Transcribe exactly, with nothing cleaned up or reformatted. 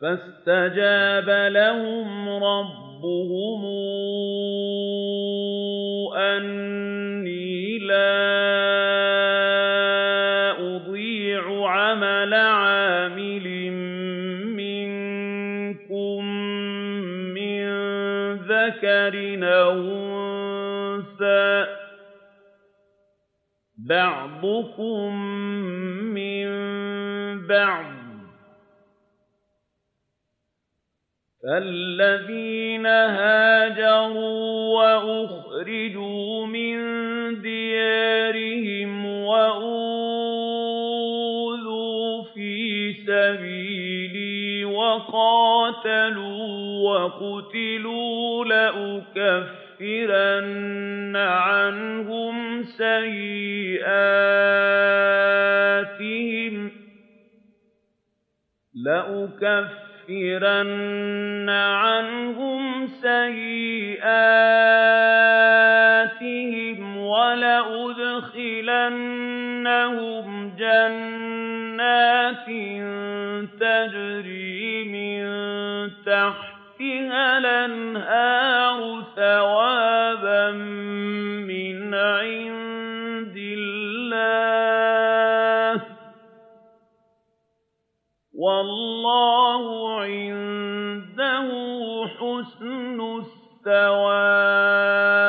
فَاسْتَجَابَ لَهُمْ رَبُّهُمْ أَنِّي لَا أُضِيعُ عَمَلَ عَامِلٍ مِّنكُم مِّن ذَكَرٍ أَوْ أُنثَىٰ ۖ بَعْضُكُم مِّن بَعْضٍ ۖ فَالَّذِينَ هَاجَرُوا وَأُخْرِجُوا مِن دِيَارِهِمْ وَأُوذُوا فِي سَبِيلِي وَقَاتَلُوا وَقُتِلُوا لَأُكَفِّرَنَّ عَنْهُمْ سَيِّئَاتِهِمْ لَأُكَفِّرَنَّ عَنْهُمْ سَيِّئَاتِهِمْ وَلَأُدْخِلَنَّهُمْ جَنَّاتٍ تَجْرِي مِن تَحْتِهَا الْأَنْهَارُ ثَوَابًا مِّنْ عِندِ اللَّهِ ۗ وَاللَّهُ عِندَهُ حُسْنُ الثَّوَابِ